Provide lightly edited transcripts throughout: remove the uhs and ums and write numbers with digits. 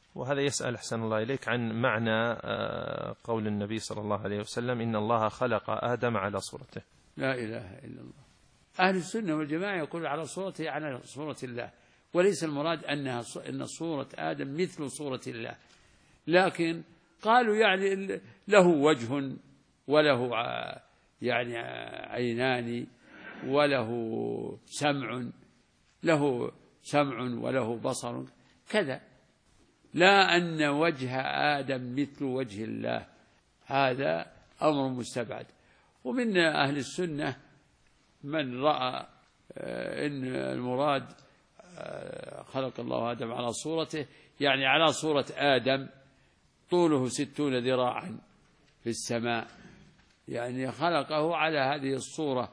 وهذا يسأل أحسن الله إليك عن معنى قول النبي صلى الله عليه وسلم إن الله خلق آدم على صورته. لا إله إلا الله. أهل السنة والجماعة يقول على صورته، على صورة الله، وليس المراد أن صورة آدم مثل صورة الله، لكن قالوا يعني له وجه وله يعني عينان وله سمع، له سمع وله بصر كذا، لا أن وجه آدم مثل وجه الله، هذا أمر مستبعد. ومن أهل السنة من رأى أن المراد خلق الله آدم على صورته، يعني على صورة آدم طوله 60 ذراعا في السماء، يعني خلقه على هذه الصورة،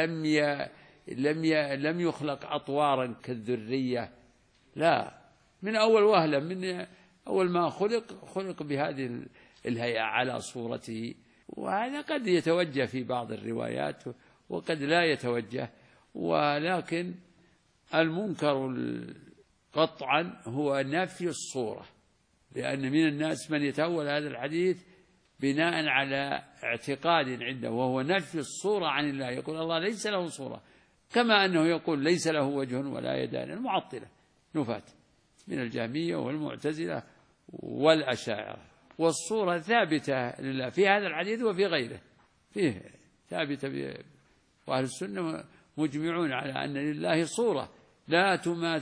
لم يخلق أطوارا كالذرية، لا، من أول وهلة، من أول ما خلق بهذه الهيئة على صورته. وهذا قد يتوجه في بعض الروايات وقد لا يتوجه، ولكن المنكر قطعا هو نفي الصورة، لأن من الناس من يتأول هذا الحديث بناء على اعتقاد عنده، وهو نفي الصورة عن الله، يقول الله ليس له صورة، كما أنه يقول ليس له وجه ولا يدان، المعطلة نفاة من الجهمية والمعتزلة والأشاعرة. والصورة ثابتة لله في هذا الحديث وفي غيره، فيه ثابتة، وأهل السنة مجمعون على أن لله صورة لا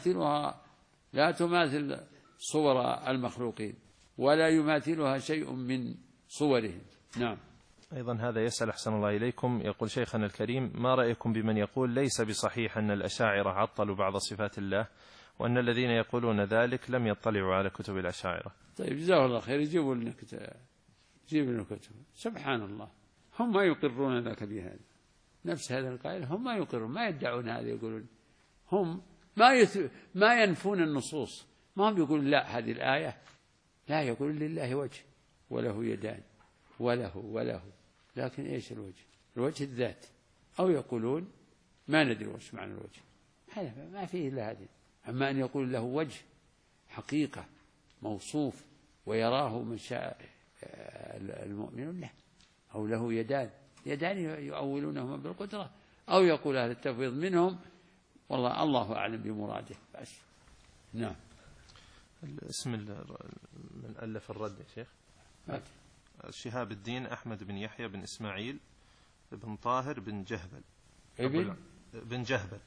تماثل صور المخلوقين ولا يماثلها شيء من صورهم. نعم. أيضا هذا يسأل أحسن الله إليكم، يقول شيخنا الكريم ما رأيكم بمن يقول ليس بصحيح أن الأشاعرة عطلوا بعض صفات الله، وأن الذين يقولون ذلك لم يطلعوا على كتب الأشاعرة؟ طيب جزاه الله خير، يجيبوا لنا كتب. سبحان الله، هم ما يقرون ذاك بهذا، نفس هذا القائل هم ما يقرون، ما يدعون هذا، يقولون هم ما ينفون النصوص، ما هم يقولون لا هذه الآية لا، يقول لله وجه وله يدان وله، لكن إيش الوجه؟ الوجه الذات، أو يقولون ما ندري وش معنى الوجه، هذا ما فيه إلا هذه. أما أن يقول له وجه حقيقة موصوف ويراه من شاء المؤمنون له، أو له يدان يؤولونهما بالقدرة، أو يقول أهل التفويض منهم والله الله أعلم بمراده بس. نعم. اسم من ألف الرد يا شيخ؟ شهاب الدين أحمد بن يحيى بن إسماعيل بن طاهر بن جهبل بن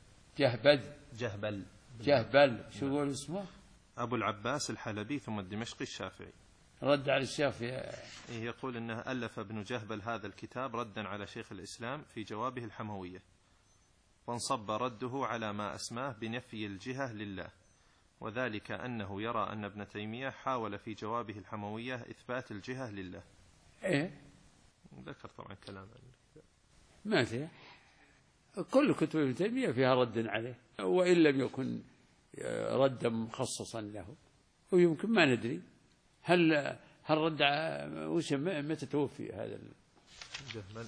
جهبل شو يقول اسمه؟ أبو العباس الحلبي ثم الدمشقي الشافعي. رد على الشافعي. يقول إنه ألف ابن جهبل هذا الكتاب ردا على شيخ الإسلام في جوابه الحموية، وانصب رده على ما أسماه بنفي الجهة لله، وذلك أنه يرى أن ابن تيمية حاول في جوابه الحموية إثبات الجهة لله. ذكر طبعا كلام ما فيه، كل كتب ابن تيمية فيها رد عليه، وإن لم يكن ردا مخصصا له، ويمكن ما ندري هل رد متى توفي هذا جهبل؟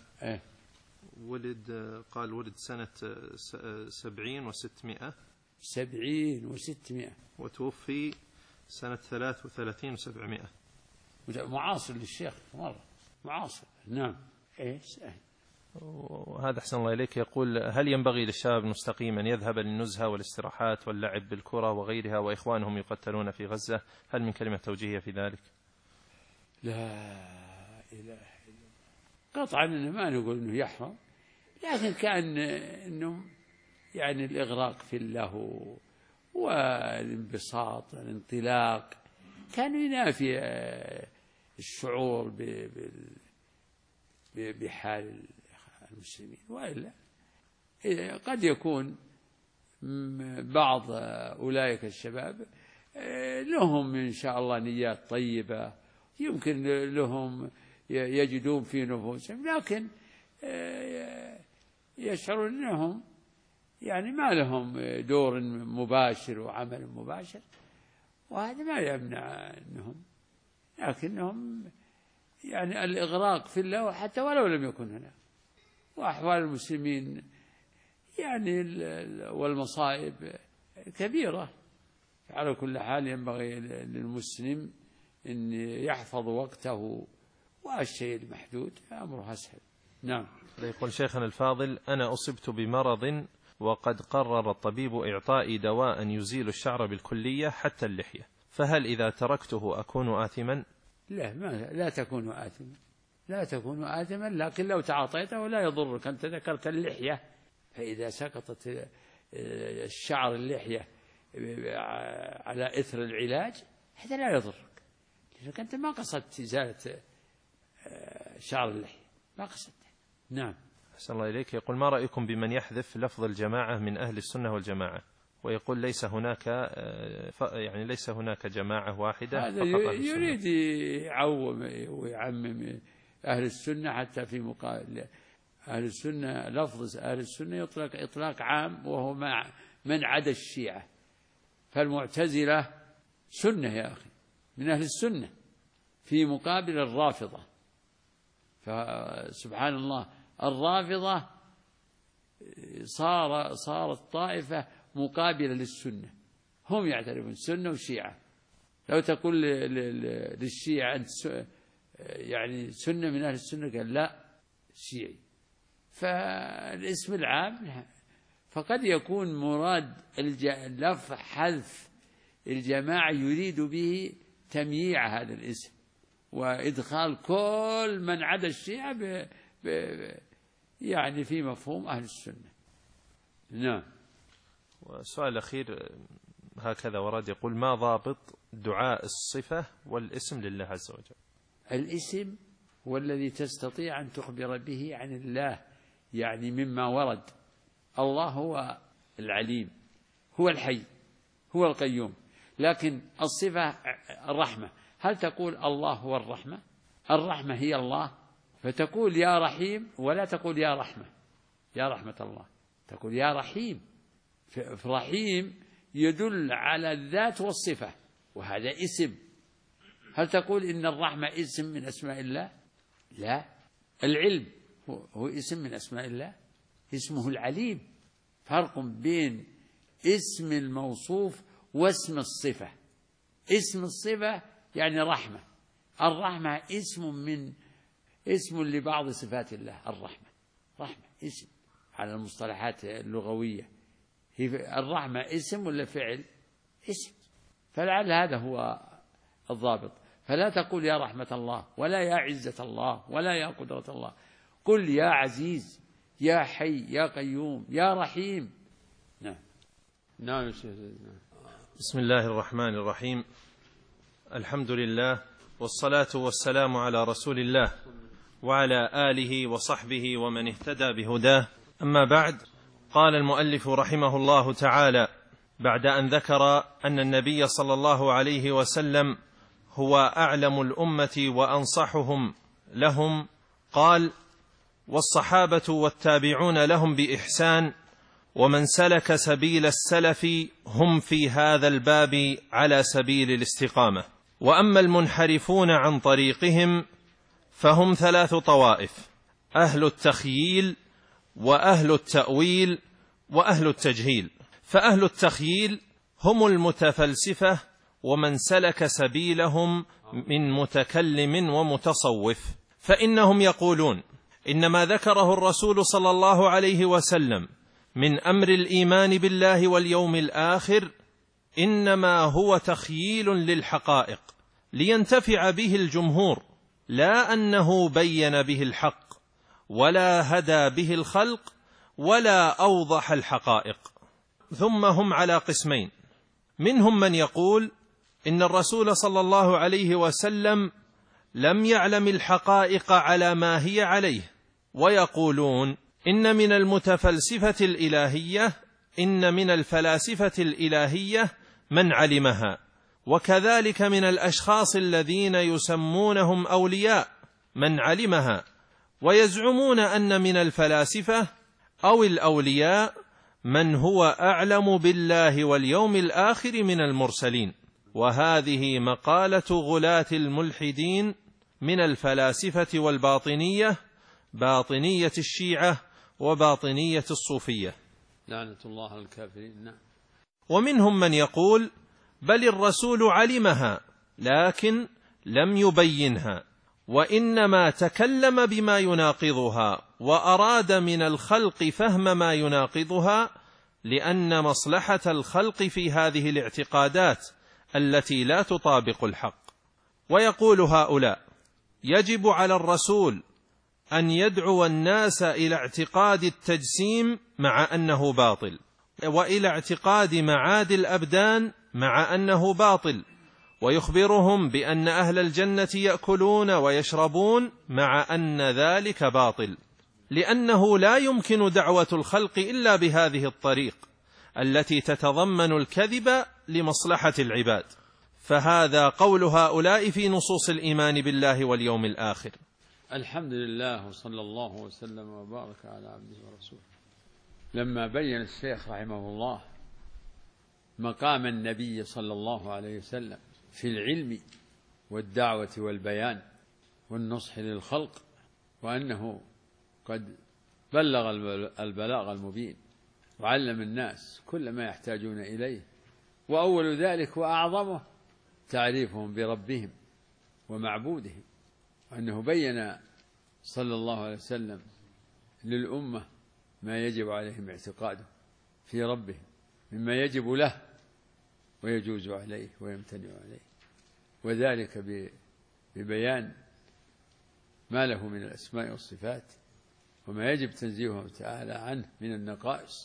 ولد سنة 70 و600 وتوفي سنة 33 و700. معاصر للشيخ مرة، معاصر. نعم. وهذا أحسن الله إليك يقول هل ينبغي للشباب المستقيم أن يذهب للنزهة والاستراحات واللعب بالكرة وغيرها وإخوانهم يقتلون في غزة؟ هل من كلمة توجيهية في ذلك؟ لا إله إلا الله. قطعا ما نقول أنه يحرم، لكن كان أنه يعني الإغراق في اللهو والانبساط والانطلاق كان ينافي الشعور بحال المسلمين. وإلا قد يكون بعض أولئك الشباب لهم إن شاء الله نيات طيبة، يمكن لهم يجدون في نفوسهم، لكن يشعرون أنهم يعني ما لهم دور مباشر وعمل مباشر، وهذا ما يمنع أنهم، لكنهم يعني الإغراق في الله حتى ولو لم يكن هنا، وأحوال المسلمين يعني والمصائب كبيرة، على كل حال ينبغي للمسلم أن يحفظ وقته، والشيء المحدود أمره أسهل. نعم. يقول شيخنا الفاضل: أنا أصبت بمرض وقد قرر الطبيب إعطائي دواء يزيل الشعر بالكلية حتى اللحية، فهل إذا تركته أكون آثما؟ لا تكون آثما، لا تكون آثما، لكن لو تعاطيته لا يضرك. أنت ذكرت اللحية، فإذا سقطت الشعر اللحية على إثر العلاج هذا لا يضرك، لأنك أنت ما قصدت إزالة شعر اللحية، ما قصدت. نعم. أحسن الله إليك. يقول: ما رأيكم بمن يحذف لفظ الجماعة من أهل السنة والجماعة، ويقول ليس هناك جماعة واحدة؟ هذا يريد يعوم ويعمم أهل السنة، حتى في مقابل أهل السنة لفظ أهل السنة يطلق إطلاق عام، وهو من عدا الشيعة. فالمعتزلة سنة يا أخي من أهل السنة في مقابل الرافضة. فسبحان الله، الرافضة صارت طائفة مقابلة للسنة، هم يعترفون سنة وشيعة. لو تقول للشيعة أنت يعني سنة من أهل السنة، قال لا شيعي. فالاسم العام، فقد يكون مراد لفظ حذف الجماعة يريد به تمييع هذا الاسم وإدخال كل من عدا الشيعة يعني في مفهوم أهل السنة. نعم. والسؤال الأخير هكذا ورد، يقول: ما ضابط دعاء الصفة والاسم لله عز وجل؟ الاسم هو الذي تستطيع أن تخبر به عن الله، يعني مما ورد. الله هو العليم، هو الحي، هو القيوم. لكن الصفة الرحمة، هل تقول الله هو الرحمة؟ الرحمة هي الله، فتقول يا رحيم ولا تقول يا رحمة، يا رحمة الله، تقول يا رحيم. فرحيم يدل على الذات والصفة، وهذا اسم. هل تقول إن الرحمة اسم من أسماء الله؟ لا. العلم هو اسم من أسماء الله، اسمه العليم. فرق بين اسم الموصوف واسم الصفة. اسم الصفة يعني رحمة، الرحمة اسم لبعض صفات الله. الرحمة رحمة اسم على المصطلحات اللغوية. الرحمة اسم ولا فعل؟ اسم. فلعل هذا هو الضابط. فلا تقول يا رحمة الله ولا يا عزة الله ولا يا قدرة الله، قل يا عزيز يا حي يا قيوم يا رحيم. نعم. نعم. بسم الله الرحمن الرحيم. الحمد لله، والصلاة والسلام على رسول الله وعلى آله وصحبه ومن اهتدى بهداه. أما بعد، قال المؤلف رحمه الله تعالى بعد أن ذكر أن النبي صلى الله عليه وسلم هو أعلم الأمة وأنصحهم لهم، قال: والصحابة والتابعون لهم بإحسان ومن سلك سبيل السلف هم في هذا الباب على سبيل الاستقامة. وأما المنحرفون عن طريقهم فهم 3 طوائف: أهل التخييل وأهل التأويل وأهل التجهيل. فأهل التخييل هم المتفلسفة ومن سلك سبيلهم من متكلم ومتصوف، فإنهم يقولون إن ما ذكره الرسول صلى الله عليه وسلم من أمر الإيمان بالله واليوم الآخر إنما هو تخييل للحقائق لينتفع به الجمهور، لا أنه بين به الحق ولا هدى به الخلق ولا أوضح الحقائق. ثم هم على قسمين: منهم من يقول إن الرسول صلى الله عليه وسلم لم يعلم الحقائق على ما هي عليه، ويقولون إن من الفلاسفة الإلهية من علمها، وكذلك من الأشخاص الذين يسمونهم أولياء من علمها، ويزعمون أن من الفلاسفة أو الأولياء من هو أعلم بالله واليوم الآخر من المرسلين. وهذه مقالة غلاة الملحدين من الفلاسفة والباطنية، باطنية الشيعة وباطنية الصوفية، لعنة الله على الكافرين. ومنهم من يقول بل الرسول علمها لكن لم يبينها، وإنما تكلم بما يناقضها وأراد من الخلق فهم ما يناقضها، لأن مصلحة الخلق في هذه الاعتقادات التي لا تطابق الحق. ويقول هؤلاء: يجب على الرسول أن يدعو الناس إلى اعتقاد التجسيم مع أنه باطل، وإلى اعتقاد معاد الأبدان مع أنه باطل، ويخبرهم بأن أهل الجنة يأكلون ويشربون مع أن ذلك باطل، لأنه لا يمكن دعوة الخلق إلا بهذه الطريق التي تتضمن الكذب لمصلحة العباد. فهذا قول هؤلاء في نصوص الإيمان بالله واليوم الآخر. الحمد لله، وصلى الله وسلم وبارك على عبده ورسوله. لما بين الشيخ رحمه الله مقام النبي صلى الله عليه وسلم في العلم والدعوة والبيان والنصح للخلق، وأنه قد بلغ البلاغ المبين وعلم الناس كل ما يحتاجون إليه، وأول ذلك وأعظمه تعريفهم بربهم ومعبودهم، وأنه بين صلى الله عليه وسلم للأمة ما يجب عليهم اعتقاده في ربهم مما يجب له ويجوز عليه ويمتنع عليه، وذلك ببيان ما له من الأسماء والصفات وما يجب تنزيهه تعالى عنه من النقائص.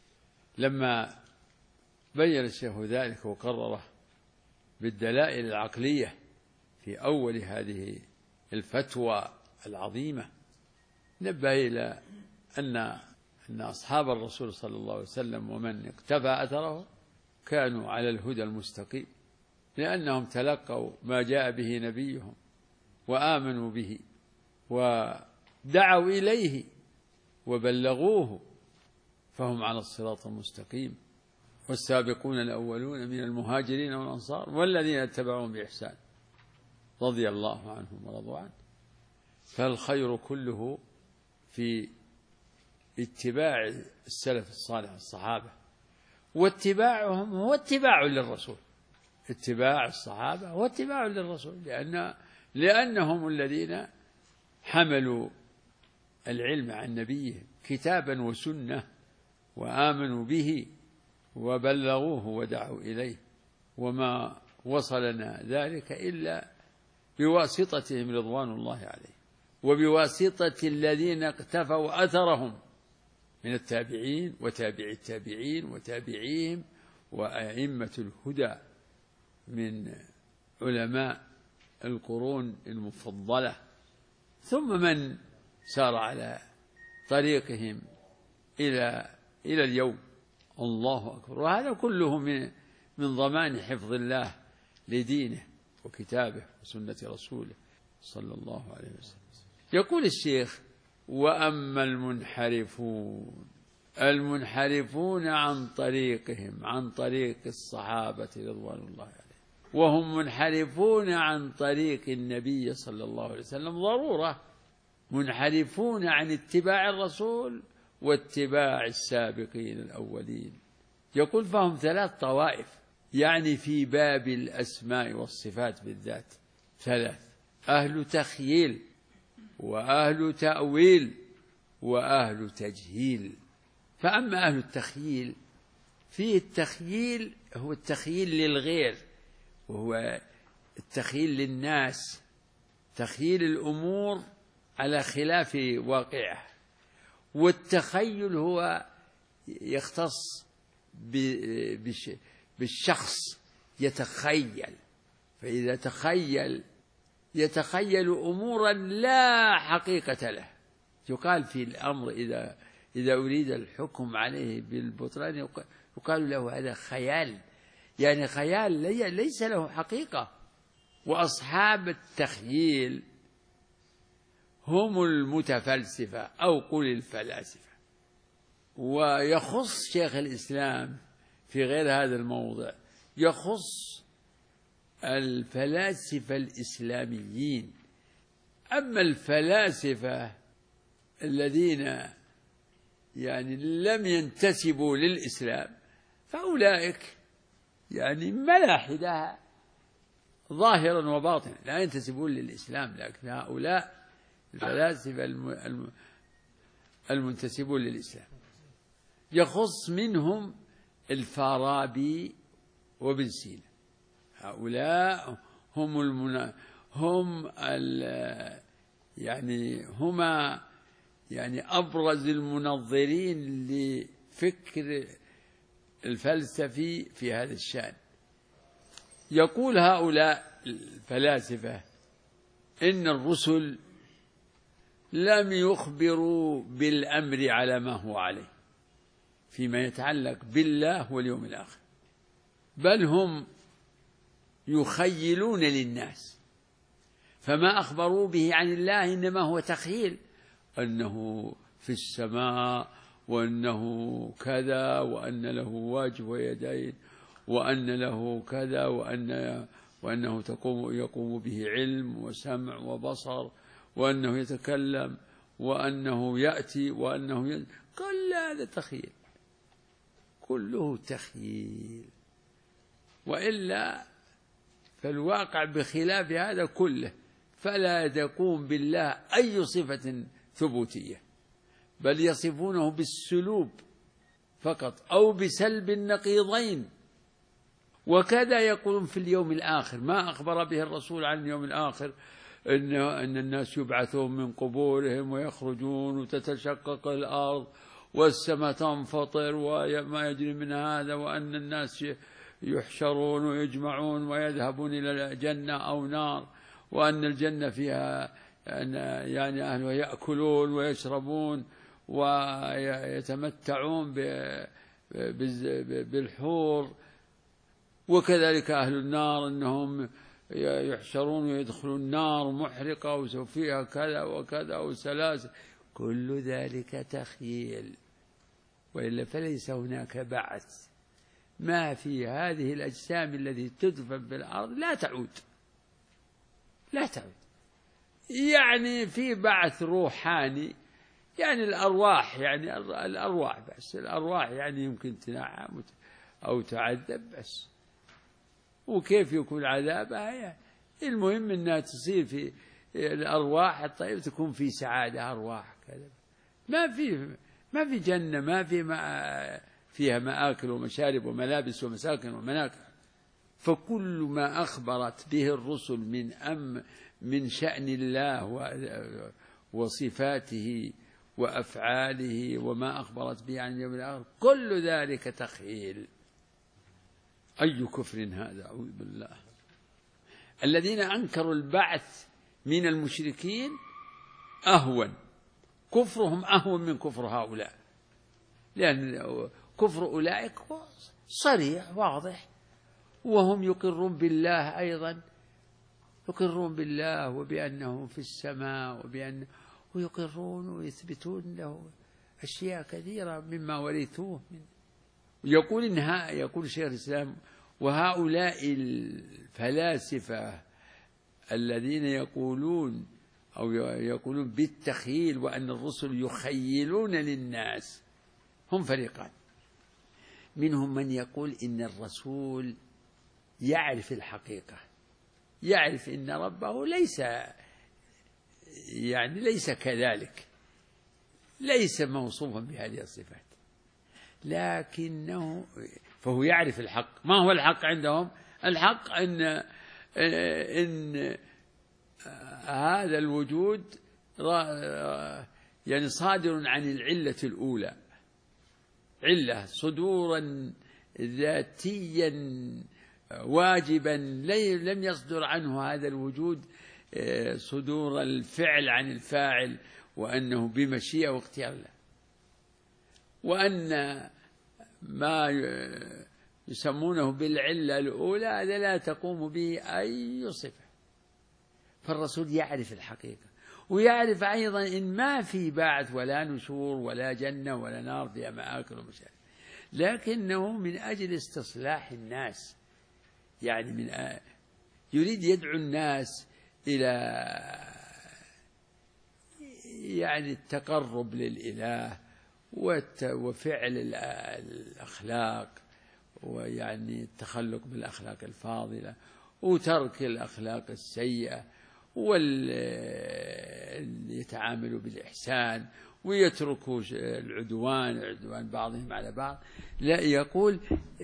لما بين الشيخ ذلك وقرره بالدلائل العقلية في أول هذه الفتوى العظيمة، نبه إلى أن أصحاب الرسول صلى الله عليه وسلم ومن اقتفى أثره كانوا على الهدى المستقيم، لأنهم تلقوا ما جاء به نبيهم وآمنوا به ودعوا إليه وبلغوه، فهم على الصراط المستقيم. والسابقون الأولون من المهاجرين والأنصار والذين اتبعوهم بإحسان رضي الله عنهم ورضوا عنه. فالخير كله في اتباع السلف الصالح الصحابة، واتباعهم هو اتباع للرسول. اتباع الصحابة هو اتباع للرسول، لأنهم الذين حملوا العلم عن نبيهم كتابا وسنة وآمنوا به وبلغوه ودعوا إليه، وما وصلنا ذلك إلا بواسطتهم رضوان الله عليه، وبواسطة الذين اقتفوا أثرهم من التابعين وتابع التابعين وتابعيهم وأئمة الهدى من علماء القرون المفضلة، ثم من سار على طريقهم إلى اليوم. الله أكبر. وهذا كله من ضمان حفظ الله لدينه وكتابه وسنة رسوله صلى الله عليه وسلم. يقول الشيخ: وأما المنحرفون عن طريقهم، عن طريق الصحابة رضوان الله عليهم، وهم منحرفون عن طريق النبي صلى الله عليه وسلم ضرورة، منحرفون عن اتباع الرسول واتباع السابقين الأولين. يقول: فهم 3 طوائف، يعني في باب الأسماء والصفات بالذات 3: أهل تخييل، وأهل تأويل، وأهل تجهيل. فأما أهل التخييل، فيه التخييل هو التخييل للغير، وهو التخييل للناس، تخييل الأمور على خلاف واقعه. والتخيل هو يختص بالشخص، يتخيل، فإذا يتخيل أمورا لا حقيقة له. يقال في الأمر إذا أريد الحكم عليه بالبطلان يقال له هذا خيال، يعني خيال ليس له حقيقة. وأصحاب التخييل هم المتفلسفة أو قل الفلاسفة. ويخص شيخ الإسلام في غير هذا الموضع، يخص الفلاسفة الإسلاميين. أما الفلاسفة الذين يعني لم ينتسبوا للإسلام فأولئك يعني ملاحدة ظاهرا وباطنا لا ينتسبون للإسلام، لكن هؤلاء الفلاسفة المنتسبون للإسلام يخص منهم الفارابي وابن سينا. هؤلاء هما أبرز المنظرين لفكر الفلسفي في هذا الشأن. يقول هؤلاء الفلاسفة إن الرسل لم يخبروا بالأمر على ما هو عليه فيما يتعلق بالله واليوم الآخر، بل هم يخيلون للناس، فما أخبروا به عن الله إنما هو تخيل، أنه في السماء وأنه كذا وأن له وجه ويدين وأن له كذا وأنه يقوم به علم وسمع وبصر وأنه يتكلم وأنه يأتي وأنه كل هذا تخيل، كله تخيل، وإلا فالواقع بخلاف هذا كله، فلا تقوم بالله أي صفة ثبوتية، بل يصفونه بالسلوب فقط أو بسلب النقيضين. وكذا يقولون في اليوم الآخر ما أخبر به الرسول عن اليوم الآخر، أن الناس يبعثون من قبورهم ويخرجون وتتشقق الأرض والسماء تنفطر وما يجري من هذا، وأن الناس يحشرون ويجمعون ويذهبون إلى الجنة أو نار، وأن الجنة فيها أهلها يأكلون ويشربون ويتمتعون بالحور، وكذلك أهل النار أنهم يحشرون ويدخلون النار محرقة وفيها كذا وكذا وسلاسل، كل ذلك تخيل، وإلا فليس هناك بعث. ما في هذه الأجسام التي تدفن في الأرض لا تعود، يعني في بعث روحاني، يعني الأرواح، يعني الأرواح بس، الأرواح يعني يمكن تنعم أو تعذب بس، وكيف يكون عذابها؟ المهم أنها تصير في الأرواح الطيبة تكون في سعادة، أرواح كذا، ما في جنة، ما في فيها مآكل ومشارب وملابس ومساكن ومناكح. فكل ما أخبرت به الرسل من شأن الله وصفاته وأفعاله وما أخبرت به عن اليوم الآخر كل ذلك تخيل. أي كفر هذا، أعوذ بالله. الذين أنكروا البعث من المشركين كفرهم أهون من كفر هؤلاء، لأن كفر أولئك صريح واضح، وهم يقرون بالله أيضا، يقرون بالله وبأنه في السماء ويقرون ويثبتون له أشياء كثيرة مما ورثوه منه. يقول شيخ الإسلام: وهؤلاء الفلاسفة الذين يقولون بالتخيل وأن الرسل يخيلون للناس هم فريقان. منهم من يقول إن الرسول يعرف الحقيقة، يعرف إن ربه ليس كذلك، ليس موصوفا بهذه الصفات، لكنه فهو يعرف الحق. ما هو الحق عندهم؟ الحق أن هذا الوجود يعني صادر عن العلة الأولى، علة صدورا ذاتيا واجبا، لم يصدر عنه هذا الوجود صدور الفعل عن الفاعل، وأنه بمشيئة واختيار الله، وأن ما يسمونه بالعلة الأولى هذا لا تقوم به أي صفة. فالرسول يعرف الحقيقة، ويعرف أيضا إن ما في بعث ولا نشور ولا جنة ولا نار فيها مآكل ومشارب، لكنه من أجل استصلاح الناس، يعني يريد يدعو الناس إلى يعني التقرب للإله وفعل الأخلاق ويعني التخلق بالأخلاق الفاضلة وترك الأخلاق السيئة، يتعاملوا بالإحسان ويتركوا العدوان بعضهم على بعض. لا يقول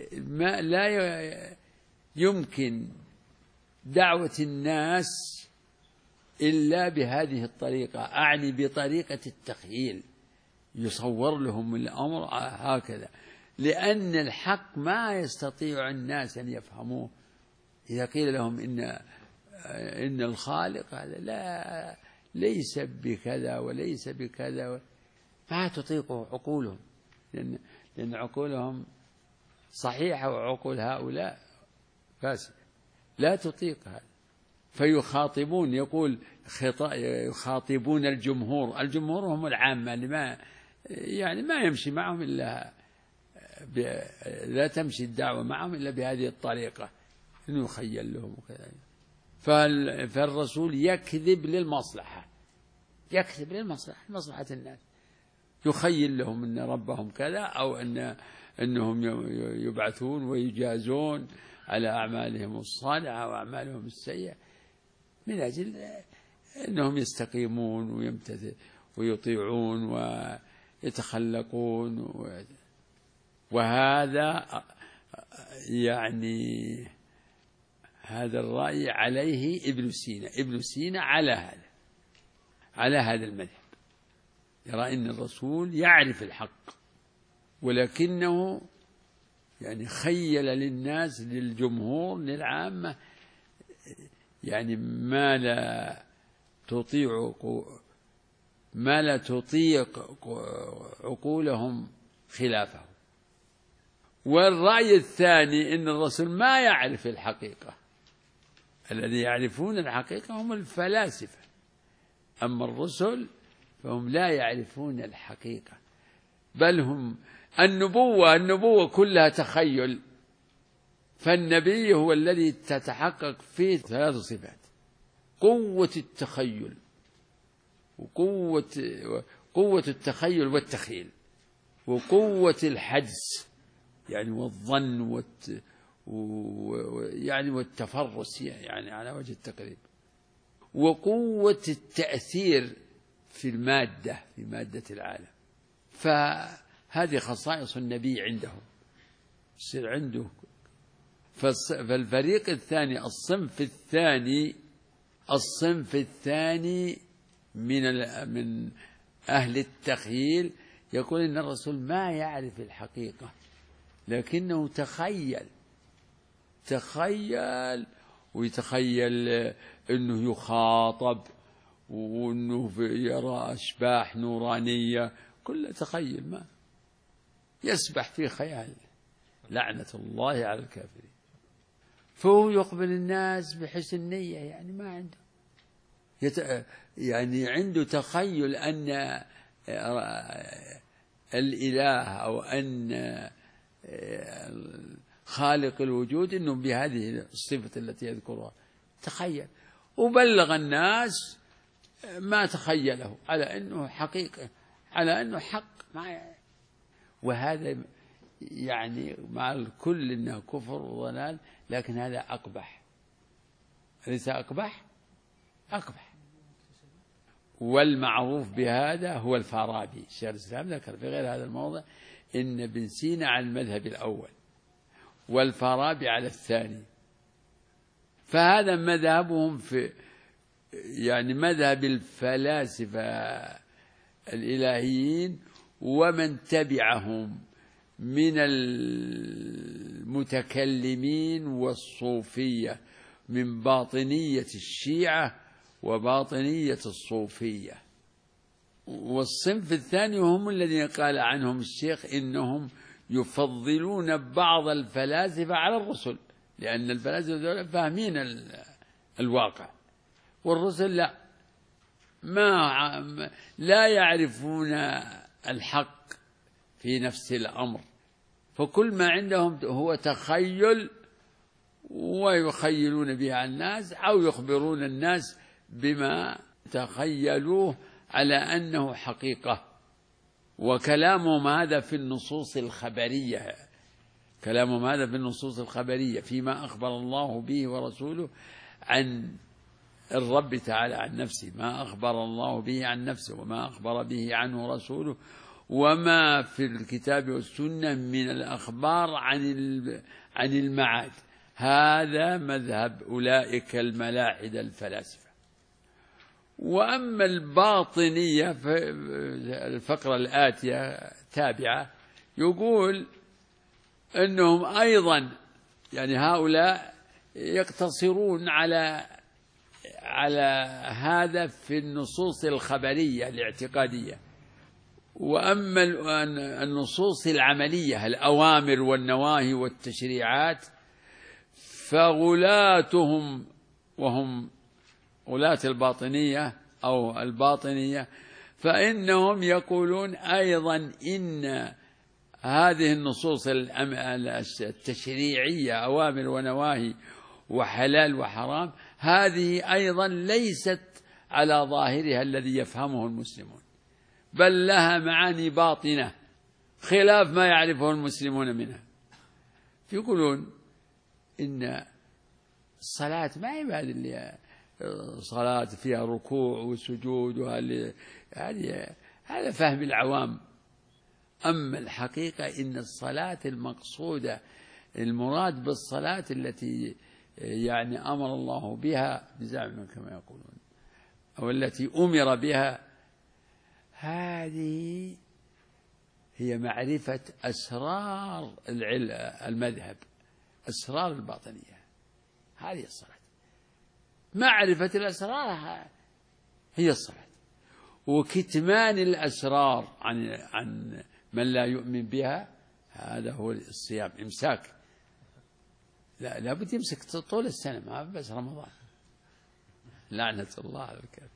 لا يمكن دعوة الناس إلا بهذه الطريقة، أعني بطريقة التخييل، يصور لهم الأمر هكذا، لأن الحق ما يستطيع الناس أن يفهموه. إذا قيل لهم إن الخالق هذا ليس بكذا وليس بكذا، ما تطيقه عقولهم، لأن عقولهم صحيحة وعقول هؤلاء فاسدة لا تطيق هذا. فيخاطبون، يقول يخاطبون الجمهور هم العامة اللي ما يمشي معهم إلا لا تمشي الدعوة معهم إلا بهذه الطريقة، إنه يخيل لهم وكذا. فالرسول يكذب للمصلحة، مصلحة الناس، يخيل لهم أن ربهم كذا، أو أنهم يبعثون ويجازون على أعمالهم الصالحة وأعمالهم السيئة، من أجل أنهم يستقيمون ويطيعون ويتخلقون. وهذا يعني هذا الرأي عليه ابن سينا على هذا المذهب، يرى أن الرسول يعرف الحق، ولكنه يعني خيل للناس، للجمهور، للعامة، يعني ما لا تطيق عقولهم خلافه. والرأي الثاني أن الرسول ما يعرف الحقيقة، الذي يعرفون الحقيقة هم الفلاسفة، أما الرسل فهم لا يعرفون الحقيقة، بل هم النبوة كلها تخيل. فالنبي هو الذي تتحقق فيه 3 صفات: قوة التخيل، قوة التخيل والتخيل، وقوة الحدس يعني والظن يعني والتفرس يعني على وجه التقريب، وقوة التأثير في مادة العالم. فهذه خصائص النبي عندهم، يصير عنده. فالفريق الثاني، الصنف الثاني من أهل التخيل، يقول إن الرسول ما يعرف الحقيقة، لكنه تخيل ويتخيل أنه يخاطب، وأنه يرى أشباح نورانية، كل تخيل، ما يسبح في خيال، لعنة الله على الكافرين. فهو يقبل الناس بحسن نية، يعني ما عنده يعني عنده تخيل أن الإله أو أن خالق الوجود أنه بهذه الصفة التي يذكرها، تخيل، وبلغ الناس ما تخيله على أنه حقيقة، على أنه حق. وهذا يعني مع الكل أنه كفر وضلال، لكن هذا أقبح، ليس أقبح. والمعروف بهذا هو الفارابي، شيخ الإسلام ذكر في غير هذا الموضع إن ابن سينا على المذهب الأول والفارابي على الثاني. فهذا مذهبهم في يعني مذهب الفلاسفة الإلهيين ومن تبعهم من المتكلمين والصوفية، من باطنية الشيعة وباطنية الصوفية. والصنف الثاني هم الذين قال عنهم الشيخ إنهم يفضلون بعض الفلاسفة على الرسل، لأن الفلاسفة فاهمين الواقع، والرسل لا يعرفون الحق في نفس الأمر، فكل ما عندهم هو تخيل، ويخيلون بها الناس أو يخبرون الناس بما تخيلوه على أنه حقيقة. وكلامهم هذا في النصوص الخبرية، كلامهم هذا بالنصوص الخبرية فيما أخبر الله به ورسوله عن الرب تعالى عن نفسه، ما أخبر الله به عن نفسه وما أخبر به عنه رسوله، وما في الكتاب والسنة من الأخبار عن المعاد. هذا مذهب أولئك الملاحدة الفلاسفة. وأما الباطنية في الفقرة الآتية تابعة يقول أنهم أيضا يعني هؤلاء يقتصرون على هذا في النصوص الخبرية الاعتقادية، وأما النصوص العملية الأوامر والنواهي والتشريعات فغلاتهم وهم غلاة الباطنية أو الباطنية فإنهم يقولون أيضا إن هذه النصوص التشريعية أوامر ونواهي وحلال وحرام هذه أيضا ليست على ظاهرها الذي يفهمه المسلمون، بل لها معاني باطنة خلاف ما يعرفه المسلمون منها. يقولون إن الصلاة ما هي بعد اللي صلاة فيها ركوع وسجود هذا فهم العوام. أما الحقيقة إن الصلاة المقصودة المراد بالصلاة التي يعني أمر الله بها بزعمهم كما يقولون أو التي أمر بها، هذه هي معرفة أسرار المذهب، أسرار الباطنية. هذه الصلاة، معرفة الأسرار هي الصلاة، وكتمان الأسرار عن من لا يؤمن بها هذا هو الصيام، إمساك. لا بد يمسك طول السنة ما بس رمضان، لعنة الله على الكافر.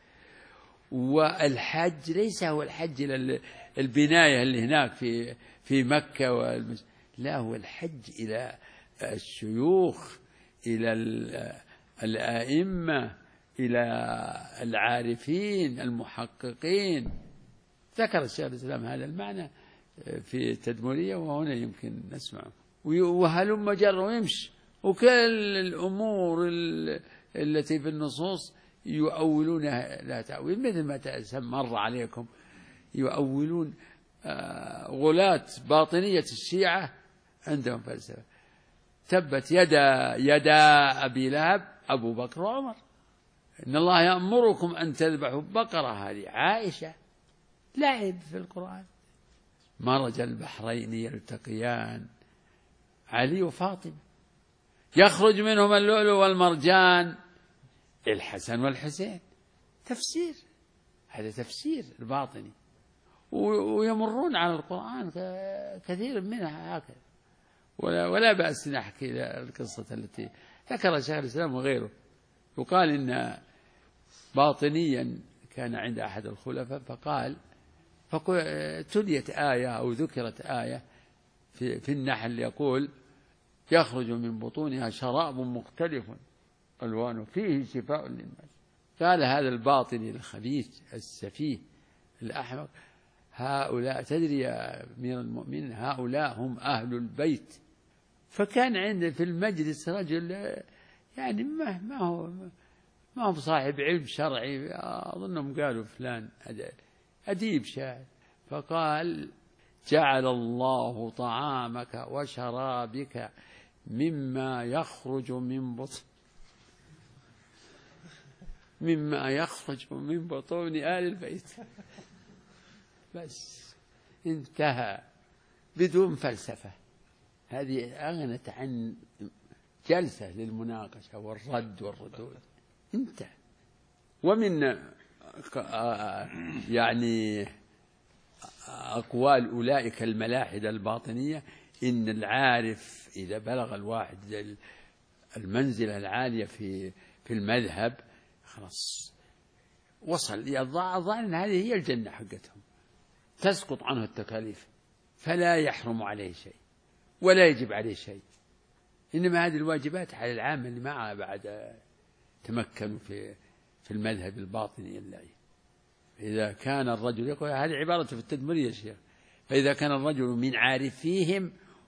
والحج ليس هو الحج إلى البناية اللي هناك في مكة لا، هو الحج إلى الشيوخ، إلى الآئمة، إلى العارفين المحققين. ذكر الشيخ الإسلام هذا المعنى في التدمرية وهنا يمكن نسمعه. وهلم جر ويمشي، وكل الأمور التي في النصوص يؤولونها لا تأويل، مثل ما مر عليكم يؤولون غلاة باطنية الشيعة عندهم فلسفة. تبت يدا أبي لهب أبو بكر وعمر، إن الله يأمركم أن تذبحوا بقرة، هذه عائشة لعب في القرآن. مرج البحرين يلتقيان، علي وفاطمة، يخرج منهما اللؤلؤ والمرجان، الحسن والحسين. تفسير، هذا تفسير الباطني. ويمرون على القرآن كثير منها هكذا، ولا بأس نحكي القصة التي ذكرها شيخ الإسلام وغيره. يقال إن باطنيا كان عند أحد الخلفاء تليت آية أو ذكرت آية في النحل يقول يخرج من بطونها شراب مختلف ألوانه فيه شفاء للناس. قال هذا الباطني الخبيث السفيه الأحمق، هؤلاء تدري يا أمير المؤمنين هؤلاء هم أهل البيت. فكان عند في المجلس رجل يعني ما هو صاحب علم شرعي، أظنهم قالوا فلان أديب شاعر، فقال جعل الله طعامك وشرابك مما يخرج من بطون آل البيت. بس انتهى بدون فلسفة. هذه أغنت عن جلسة للمناقشة والرد والردود، انتهى. ومن يعني أقوال أولئك الملاحدة الباطنية إن العارف إذا بلغ الواحد المنزلة العالية في المذهب خلاص وصل، يظن هذه هي الجنة حقتهم، تسقط عنه التكاليف، فلا يحرم عليه شيء ولا يجب عليه شيء، إنما هذه الواجبات على العامة اللي معها بعد تمكنوا في المذهب الباطني اللعين. إذا كان الرجل، يقول هذه عبارة في التدمرية يا شيخ، فإذا كان الرجل من عارفيهم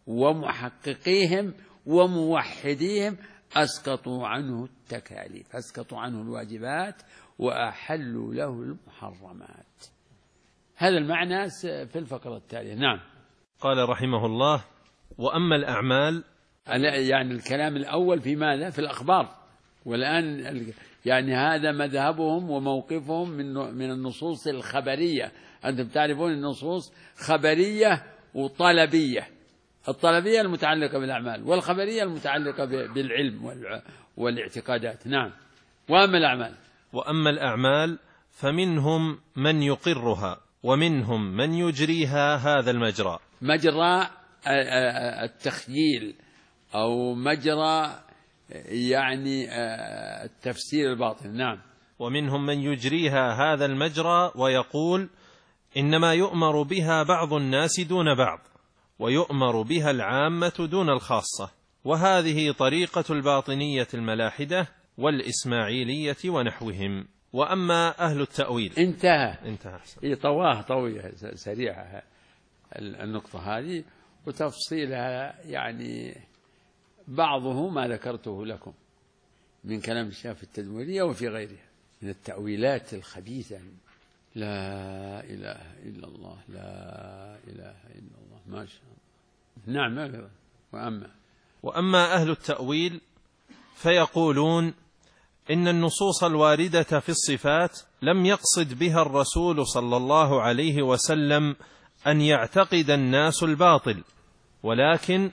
ومحققيهم وموحديهم أسقطوا عنه التكاليف، أسقطوا عنه الواجبات وأحلوا له المحرمات. هذا المعنى في الفقرة التالية. نعم. قال رحمه الله: وأما الأعمال، يعني الكلام الأول في ماذا؟ في الأخبار. والآن يعني هذا مذهبهم وموقفهم من النصوص الخبرية. أنتم تعرفون النصوص خبرية وطلبية. الطلبية المتعلقة بالأعمال، والخبرية المتعلقة بالعلم والاعتقادات. نعم. وأما الأعمال فمنهم من يقرها ومنهم من يجريها هذا المجرى، مجرى التخييل أو مجرى يعني التفسير الباطن. نعم. ومنهم من يجريها هذا المجرى ويقول إنما يؤمر بها بعض الناس دون بعض، ويؤمر بها العامة دون الخاصة، وهذه طريقة الباطنية الملاحدة والإسماعيلية ونحوهم. وأما أهل التأويل. انتهى. طواه طوية سريعة النقطة هذه، وتفصيلها يعني بعضه ما ذكرته لكم من كلام الشافعي التدمرية وفي غيرها من التأويلات الخبيثة. لا إله إلا الله، لا إله إلا الله، ما شاء الله. نعم. وأما أهل التأويل فيقولون إن النصوص الواردة في الصفات لم يقصد بها الرسول صلى الله عليه وسلم أن يعتقد الناس الباطل، ولكن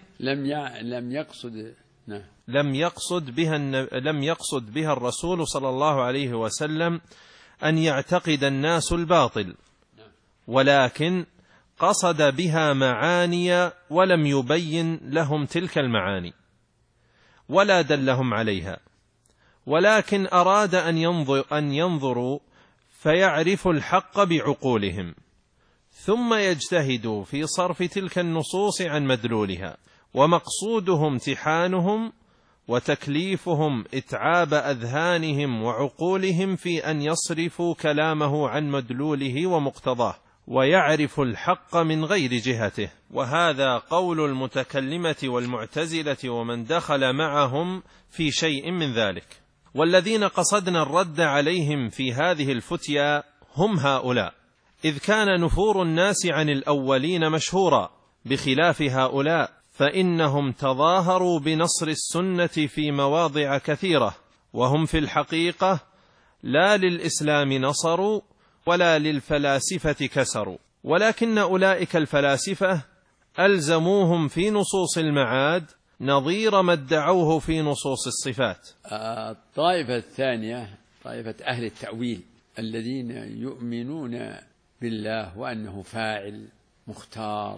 لم يقصد بها الرسول صلى الله عليه وسلم أن يعتقد الناس الباطل، ولكن قصد بها معاني ولم يبين لهم تلك المعاني ولا دلهم عليها، ولكن أراد أن ينظروا فيعرفوا الحق بعقولهم، ثم يجتهدوا في صرف تلك النصوص عن مدلولها، ومقصوده امتحانهم وتكليفهم إتعاب أذهانهم وعقولهم في أن يصرفوا كلامه عن مدلوله ومقتضاه، ويعرفوا الحق من غير جهته. وهذا قول المتكلمة والمعتزلة ومن دخل معهم في شيء من ذلك. والذين قصدنا الرد عليهم في هذه الفتيا هم هؤلاء، إذ كان نفور الناس عن الأولين مشهورا، بخلاف هؤلاء فإنهم تظاهروا بنصر السنة في مواضع كثيرة، وهم في الحقيقة لا للإسلام نصروا ولا للفلاسفة كسروا، ولكن أولئك الفلاسفة ألزموهم في نصوص المعاد نظير ما ادعوه في نصوص الصفات. الطائفة الثانية طائفة أهل التأويل الذين يؤمنون بالله وأنه فاعل مختار،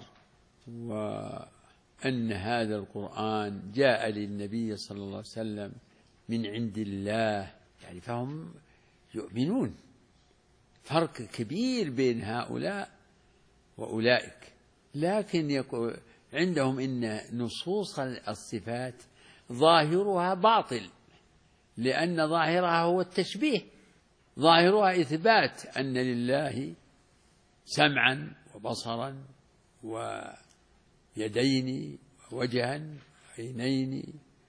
وأن هذا القرآن جاء للنبي صلى الله عليه وسلم من عند الله، يعني فهم يؤمنون. فرق كبير بين هؤلاء وأولئك، لكن عندهم إن نصوص الصفات ظاهرها باطل، لأن ظاهرها هو التشبيه، ظاهرها إثبات أن لله سمعا وبصرا ويدين ووجها وعينين،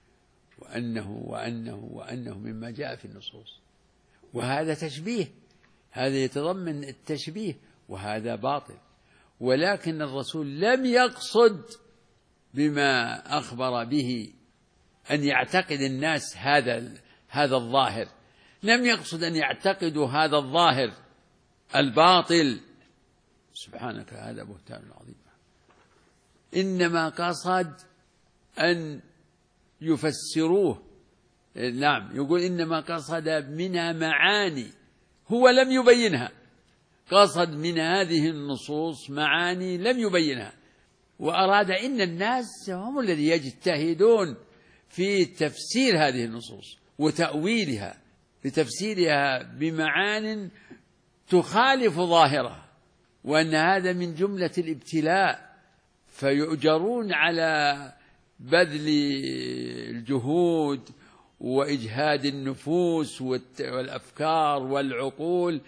وأنه مما جاء في النصوص، وهذا تشبيه، هذا يتضمن التشبيه، وهذا باطل. ولكن الرسول لم يقصد بما أخبر به أن يعتقد الناس هذا الظاهر، لم يقصد أن يعتقدوا هذا الظاهر الباطل، سبحانك هذا بهتان عظيم. إنما قصد أن يفسروه. نعم، يقول إنما قصد منها معاني هو لم يبينها، قصد من هذه النصوص معاني لم يبينها، وأراد إن الناس هم الذين يجتهدون في تفسير هذه النصوص وتأويلها، بتفسيرها بمعان تخالف ظاهرها، وأن هذا من جملة الابتلاء، فيؤجرون على بذل الجهود وإجهاد النفوس والأفكار والعقول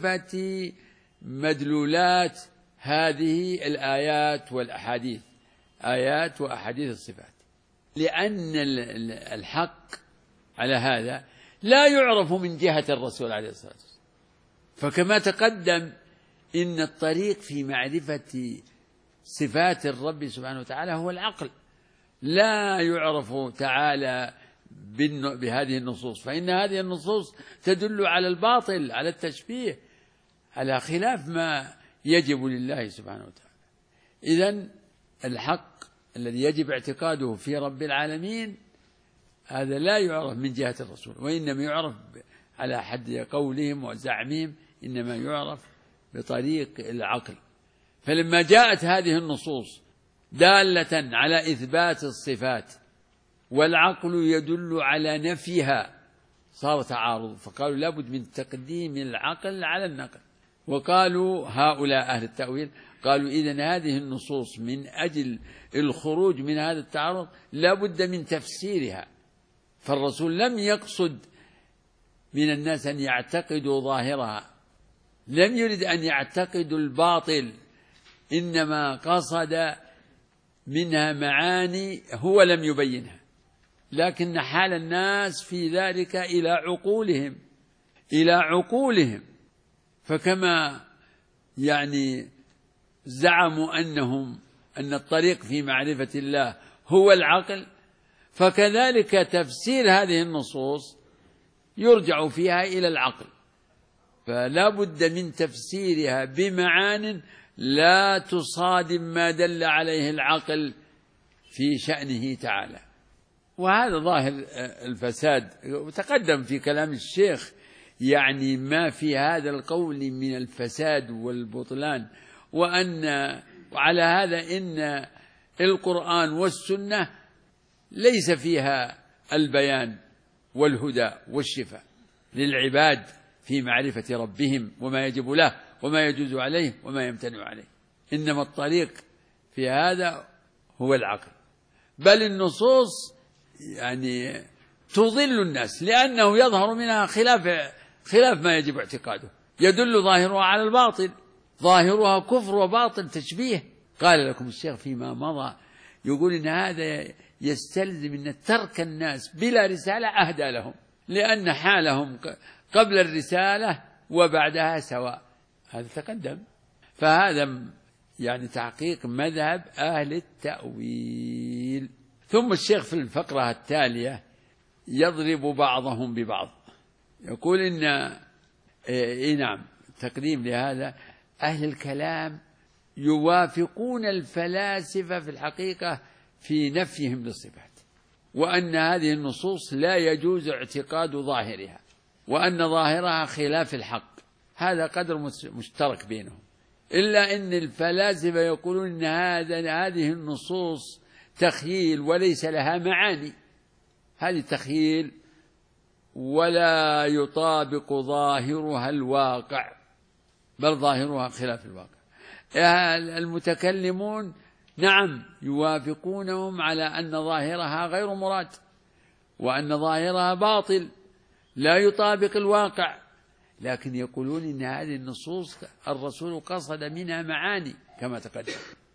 لمعرفة مدلولات هذه الآيات والأحاديث. آيات وأحاديث الصفات، لأن الحق على هذا لا يعرف من جهة الرسول عليه الصلاة والسلام. فكما تقدم إن الطريق في معرفة صفات الرب سبحانه وتعالى هو العقل، لا يعرف تعالى بهذه النصوص، فإن هذه النصوص تدل على الباطل، على التشبيه، على خلاف ما يجب لله سبحانه وتعالى. إذن الحق الذي يجب اعتقاده في رب العالمين هذا لا يعرف من جهة الرسول، وإنما يعرف على حد قولهم وزعمهم، إنما يعرف بطريق العقل. فلما جاءت هذه النصوص دالة على إثبات الصفات والعقل يدل على نفيها صار تعارض، فقالوا لابد من تقديم العقل على النقل. وقالوا هؤلاء أهل التأويل قالوا إذن هذه النصوص من أجل الخروج من هذا التعارض لابد من تفسيرها، فالرسول لم يقصد من الناس أن يعتقدوا ظاهرها، لم يرد أن يعتقدوا الباطل، إنما قصد منها معاني هو لم يبينها، لكن حال الناس في ذلك إلى عقولهم. فكما زعموا أن الطريق في معرفة الله هو العقل، فكذلك تفسير هذه النصوص يرجع فيها إلى العقل، فلا بد من تفسيرها بمعان لا تصادم ما دل عليه العقل في شأنه تعالى. وهذا ظاهر الفساد، وتقدم في كلام الشيخ ما في هذا القول من الفساد والبطلان، وعلى هذا إن القرآن والسنة ليس فيها البيان والهدى والشفاء للعباد في معرفة ربهم وما يجب له وما يجوز عليه وما يمتنع عليه، إنما الطريق في هذا هو العقل. بل النصوص تضل الناس، لأنه يظهر منها خلاف ما يجب اعتقاده، يدل ظاهرها على الباطل، ظاهرها كفر وباطل تشبيه. قال لكم الشيخ فيما مضى يقول إن هذا يستلزم أن ترك الناس بلا رسالة أهدى لهم، لأن حالهم قبل الرسالة وبعدها سواء، هذا تقدم. فهذا تحقيق مذهب أهل التأويل. ثم الشيخ في الفقرة التالية يضرب بعضهم ببعض، يقول نعم تقديم لهذا أهل الكلام يوافقون الفلاسفة في الحقيقة في نفيهم للصفات، وأن هذه النصوص لا يجوز اعتقاد ظاهرها، وأن ظاهرها خلاف الحق، هذا قدر مشترك بينهم. إلا أن الفلاسفة يقولون أن هذه النصوص تخيل وليس لها معاني، هذه تخيل ولا يطابق ظاهرها الواقع، بل ظاهرها خلاف الواقع. المتكلمون نعم يوافقونهم على أن ظاهرها غير مراد، وأن ظاهرها باطل لا يطابق الواقع، لكن يقولون إن هذه النصوص الرسول قصد منها معاني كما تقدم.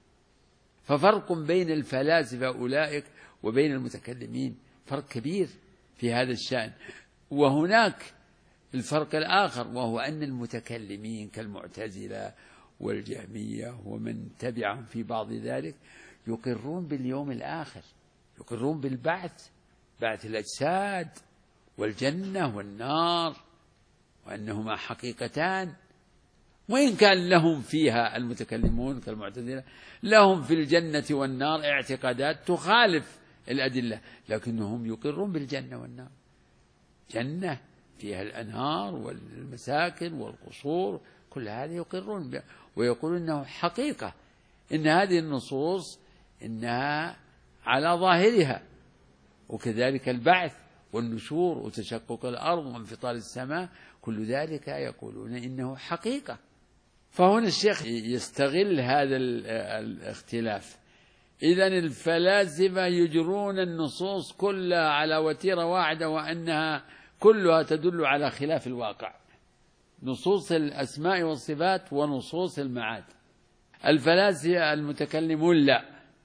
ففرق بين الفلاسفة أولئك وبين المتكلمين فرق كبير في هذا الشأن. وهناك الفرق الآخر، وهو أن المتكلمين كالمعتزلة والجهمية ومن تبعهم في بعض ذلك يقرون باليوم الآخر، يقرون بالبعث، بعث الأجساد والجنة والنار، وأنهما حقيقتان، وإن كان لهم فيها المتكلمون كالمعتزلة لهم في الجنة والنار اعتقادات تخالف الأدلة، لكنهم يقرون بالجنة والنار، جنة فيها الأنهار والمساكن والقصور، كل هذا يقرون بها، ويقولون إنه حقيقة، إن هذه النصوص إنها على ظاهرها. وكذلك البعث والنشور وتشقق الأرض وانفطار السماء، كل ذلك يقولون إنه حقيقة. فهنا الشيخ يستغل هذا الاختلاف. إذن الفلاسفة يجرون النصوص كلها على وتيرة واحدة، وأنها كلها تدل على خلاف الواقع، نصوص الأسماء والصفات ونصوص المعاد. الفلاسفة المتكلمون لا،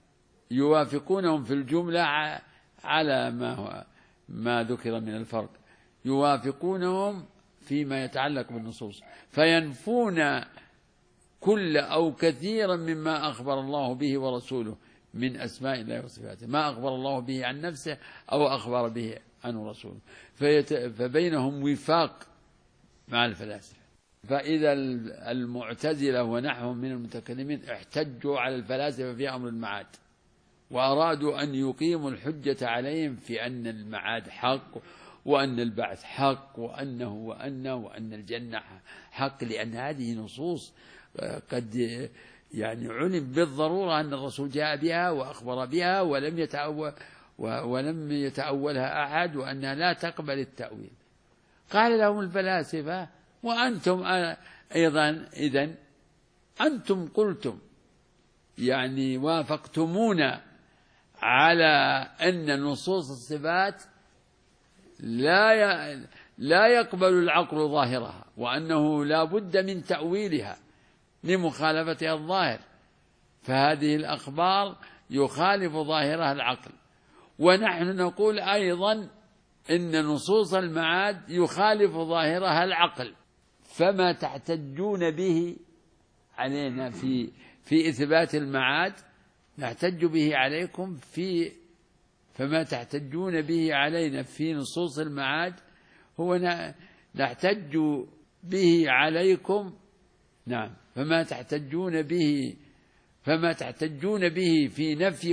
يوافقونهم في الجملة على ما ذكر من الفرق، يوافقونهم فيما يتعلق بالنصوص، فينفون كل أو كثيرا مما أخبر الله به ورسوله من أسماء الله وصفاته، ما أخبر الله به عن نفسه أو أخبر به عنه رسوله، فبينهم وفاق مع الفلاسفة. فإذا المعتزلة ونحوهم من المتكلمين احتجوا على الفلاسفة في أمر المعاد، وأرادوا أن يقيموا الحجة عليهم في أن المعاد حق، وأن البعث حق، وأن الجنة حق، لأن هذه نصوص قد يعني علم بالضرورة أن الرسول جاء بها وأخبر بها ولم يتأولها أحد، وأنها لا تقبل التأويل. قال لهم الفلاسفة: وأنتم أيضا إذن أنتم قلتم يعني وافقتمونا على أن نصوص الصفات لا يقبل العقل ظاهرها، وأنه لا بد من تأويلها لمخالفتها الظاهر، فهذه الأخبار يخالف ظاهرها العقل. ونحن نقول أيضا إن نصوص المعاد يخالف ظاهرها العقل، فما تحتجون به علينا في إثبات المعاد نحتج به عليكم فما تحتجون به علينا في نصوص المعاد هو نحتج به عليكم. نعم، فما تحتجون به في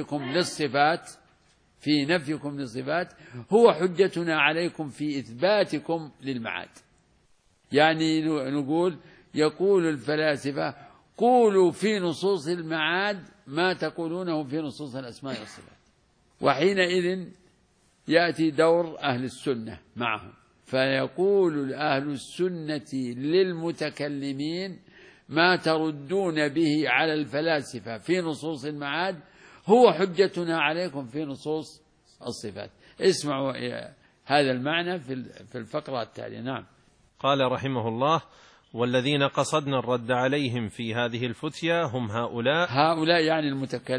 نفيكم للصفات هو حجتنا عليكم في إثباتكم للمعاد. يعني يقول الفلاسفة: قولوا في نصوص المعاد ما تقولونه في نصوص الأسماء والصفات. وحينئذ يأتي دور أهل السنة معهم، فيقول أهل السنة للمتكلمين: ما تردون به على الفلاسفة في نصوص المعاد هو حجتنا عليكم في نصوص الصفات. اسمعوا هذا المعنى في الفقرة التالية. نعم. قال رحمه الله: والذين قصدنا الرد عليهم في هذه الفتيا هم هؤلاء يعني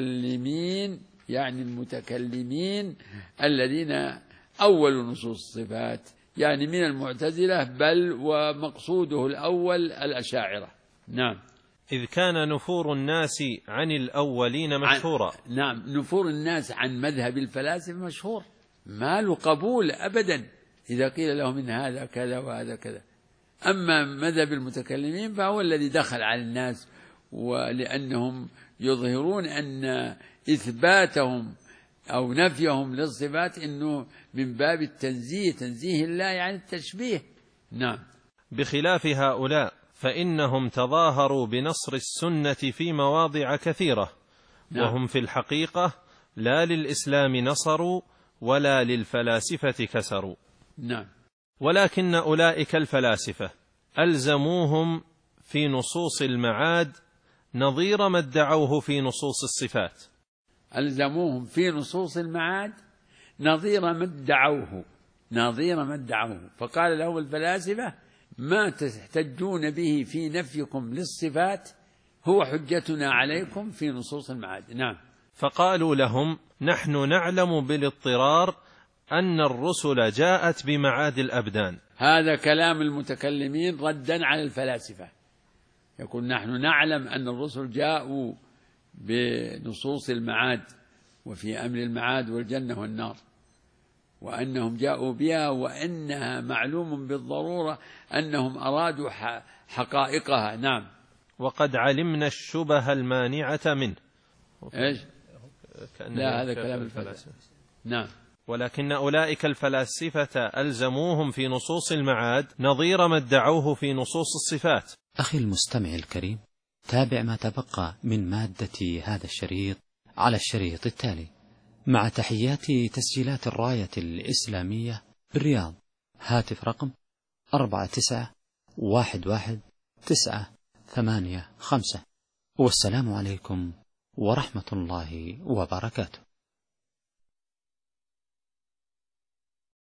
المتكلمين الذين أولوا نصوص الصفات، يعني من المعتزلة، بل ومقصوده الأول الأشاعرة. نعم. إذ كان نفور الناس عن الأولين مشهورا. نعم، نفور الناس عن مذهب الفلاسفة مشهور، ما له قبول أبدا إذا قيل لهم إن هذا كذا وهذا كذا. أما مذهب المتكلمين فهو الذي دخل على الناس، ولأنهم يظهرون أن إثباتهم أو نفيهم للصفات إنه من باب تنزيه الله يعني التشبيه. نعم. بخلاف هؤلاء فإنهم تظاهروا بنصر السنة في مواضع كثيرة. نعم. وهم في الحقيقة لا للإسلام نصروا ولا للفلاسفة كسروا. نعم. ولكن أولئك الفلاسفة ألزموهم في نصوص المعاد نظير ما ادعوه في نصوص الصفات. ألزموهم في نصوص المعاد نظير ما ادعوه. فقال له الفلاسفة: ما تحتجون به في نفيكم للصفات هو حجتنا عليكم في نصوص المعاد. نعم. فقالوا لهم: نحن نعلم بالاضطرار أن الرسل جاءت بمعاد الأبدان. هذا كلام المتكلمين ردا على الفلاسفة، يقول: نحن نعلم أن الرسل جاءوا بنصوص المعاد وفي أمر المعاد والجنة والنار، وأنهم جاءوا بها، وأنها معلوم بالضرورة أنهم أرادوا حقائقها. نعم. وقد علمنا الشبه المانعة منه. إيش؟ لا، هذا كلام الفلاسفة. نعم. ولكن أولئك الفلاسفة ألزموهم في نصوص المعاد نظير ما ادعوه في نصوص الصفات. أخي المستمع الكريم، تابع ما تبقى من مادة هذا الشريط على الشريط التالي. مع تحيات تسجيلات الراية الإسلامية بالرياض. هاتف رقم 49111985. والسلام عليكم ورحمة الله وبركاته.